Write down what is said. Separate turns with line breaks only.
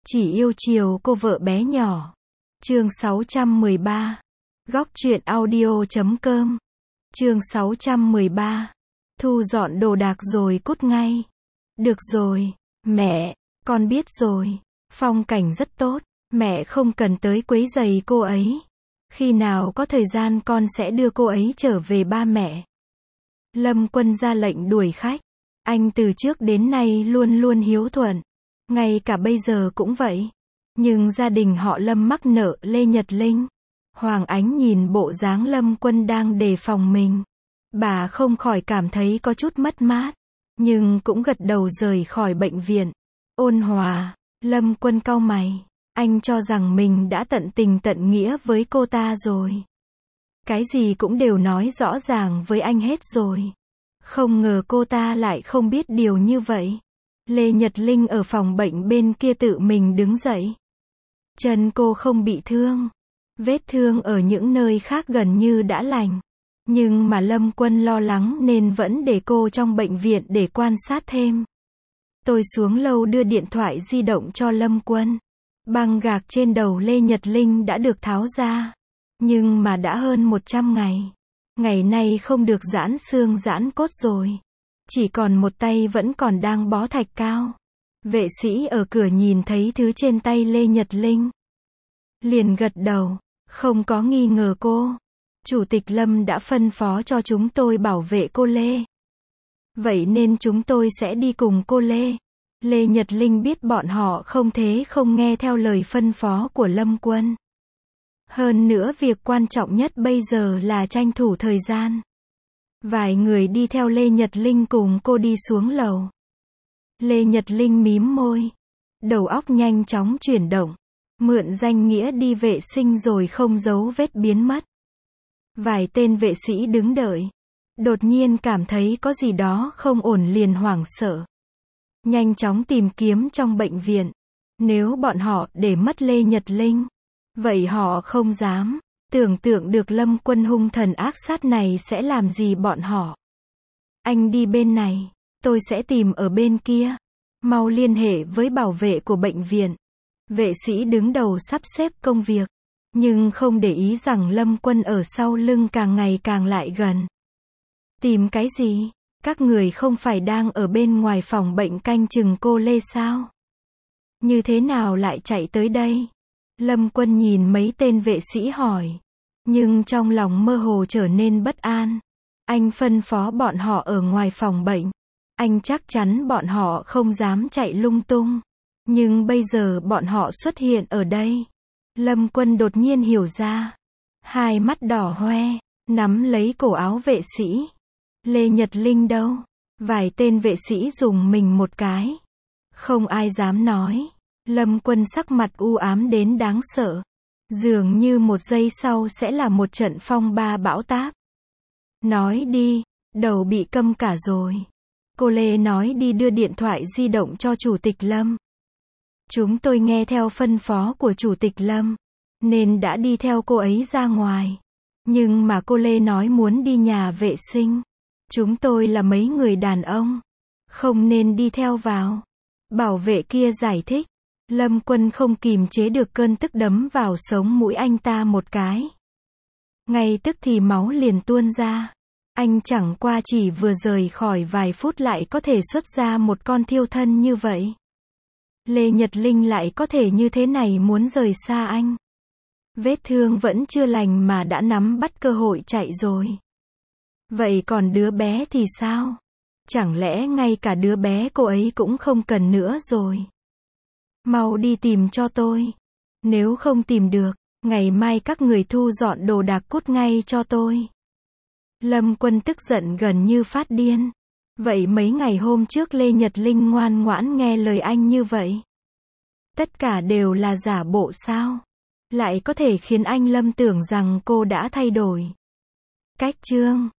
Chỉ yêu chiều cô vợ bé nhỏ. Chương 613. Góc truyện audio.com. Chương 613. Thu dọn đồ đạc rồi cút ngay. Được rồi, mẹ, con biết rồi. Phong cảnh rất tốt, mẹ không cần tới quấy rầy cô ấy. Khi nào có thời gian con sẽ đưa cô ấy trở về ba mẹ. Lâm Quân ra lệnh đuổi khách. Anh từ trước đến nay luôn luôn hiếu thuận. Ngay cả bây giờ cũng vậy. Nhưng gia đình họ Lâm mắc nợ Lê Nhật Linh. Hoàng Ánh nhìn bộ dáng Lâm Quân đang đề phòng mình. Bà không khỏi cảm thấy có chút mất mát. Nhưng cũng gật đầu rời khỏi bệnh viện. Ôn hòa, Lâm Quân cau mày. Anh cho rằng mình đã tận tình tận nghĩa với cô ta rồi. Cái gì cũng đều nói rõ ràng với anh hết rồi. Không ngờ cô ta lại không biết điều như vậy. Lê Nhật Linh ở phòng bệnh bên kia tự mình đứng dậy. Chân cô không bị thương. Vết thương ở những nơi khác gần như đã lành. Nhưng mà Lâm Quân lo lắng nên vẫn để cô trong bệnh viện để quan sát thêm. Tôi xuống lầu đưa điện thoại di động cho Lâm Quân. Băng gạc trên đầu Lê Nhật Linh đã được tháo ra. Nhưng mà đã hơn 100 ngày. Ngày nay không được giãn xương giãn cốt rồi. Chỉ còn một tay vẫn còn đang bó thạch cao. Vệ sĩ ở cửa nhìn thấy thứ trên tay Lê Nhật Linh. Liền gật đầu, không có nghi ngờ cô. Chủ tịch Lâm đã phân phó cho chúng tôi bảo vệ cô Lê. Vậy nên chúng tôi sẽ đi cùng cô Lê. Lê Nhật Linh biết bọn họ không thế không nghe theo lời phân phó của Lâm Quân. Hơn nữa việc quan trọng nhất bây giờ là tranh thủ thời gian. Vài người đi theo Lê Nhật Linh cùng cô đi xuống lầu. Lê Nhật Linh mím môi. Đầu óc nhanh chóng chuyển động. Mượn danh nghĩa đi vệ sinh rồi không dấu vết biến mất. Vài tên vệ sĩ đứng đợi. Đột nhiên cảm thấy có gì đó không ổn liền hoảng sợ. Nhanh chóng tìm kiếm trong bệnh viện. Nếu bọn họ để mất Lê Nhật Linh, vậy họ không dám tưởng tượng được Lâm Quân hung thần ác sát này sẽ làm gì bọn họ. Anh đi bên này, tôi sẽ tìm ở bên kia. Mau liên hệ với bảo vệ của bệnh viện. Vệ sĩ đứng đầu sắp xếp công việc, nhưng không để ý rằng Lâm Quân ở sau lưng càng ngày càng lại gần. Tìm cái gì? Các người không phải đang ở bên ngoài phòng bệnh canh chừng cô Lê sao? Như thế nào lại chạy tới đây? Lâm Quân nhìn mấy tên vệ sĩ hỏi. Nhưng trong lòng mơ hồ trở nên bất an. Anh phân phó bọn họ ở ngoài phòng bệnh. Anh chắc chắn bọn họ không dám chạy lung tung. Nhưng bây giờ bọn họ xuất hiện ở đây. Lâm Quân đột nhiên hiểu ra. Hai mắt đỏ hoe, nắm lấy cổ áo vệ sĩ. Lê Nhật Linh đâu? Vài tên vệ sĩ dùng mình một cái. Không ai dám nói. Lâm Quân sắc mặt u ám đến đáng sợ. Dường như một giây sau sẽ là một trận phong ba bão táp. Nói đi, đầu bị câm cả rồi. Cô Lê nói đi đưa điện thoại di động cho Chủ tịch Lâm. Chúng tôi nghe theo phân phó của Chủ tịch Lâm, nên đã đi theo cô ấy ra ngoài. Nhưng mà cô Lê nói muốn đi nhà vệ sinh. Chúng tôi là mấy người đàn ông, không nên đi theo vào. Bảo vệ kia giải thích. Lâm Quân không kìm chế được cơn tức đấm vào sống mũi anh ta một cái. Ngay tức thì máu liền tuôn ra. Anh chẳng qua chỉ vừa rời khỏi vài phút lại có thể xuất ra một con thiêu thân như vậy. Lê Nhật Linh lại có thể như thế này muốn rời xa anh. Vết thương vẫn chưa lành mà đã nắm bắt cơ hội chạy rồi. Vậy còn đứa bé thì sao? Chẳng lẽ ngay cả đứa bé cô ấy cũng không cần nữa rồi? Mau đi tìm cho tôi. Nếu không tìm được, ngày mai các người thu dọn đồ đạc cút ngay cho tôi. Lâm Quân tức giận gần như phát điên. Vậy mấy ngày hôm trước Lê Nhật Linh ngoan ngoãn nghe lời anh như vậy. Tất cả đều là giả bộ sao? Lại có thể khiến anh Lâm tưởng rằng cô đã thay đổi. Cách chương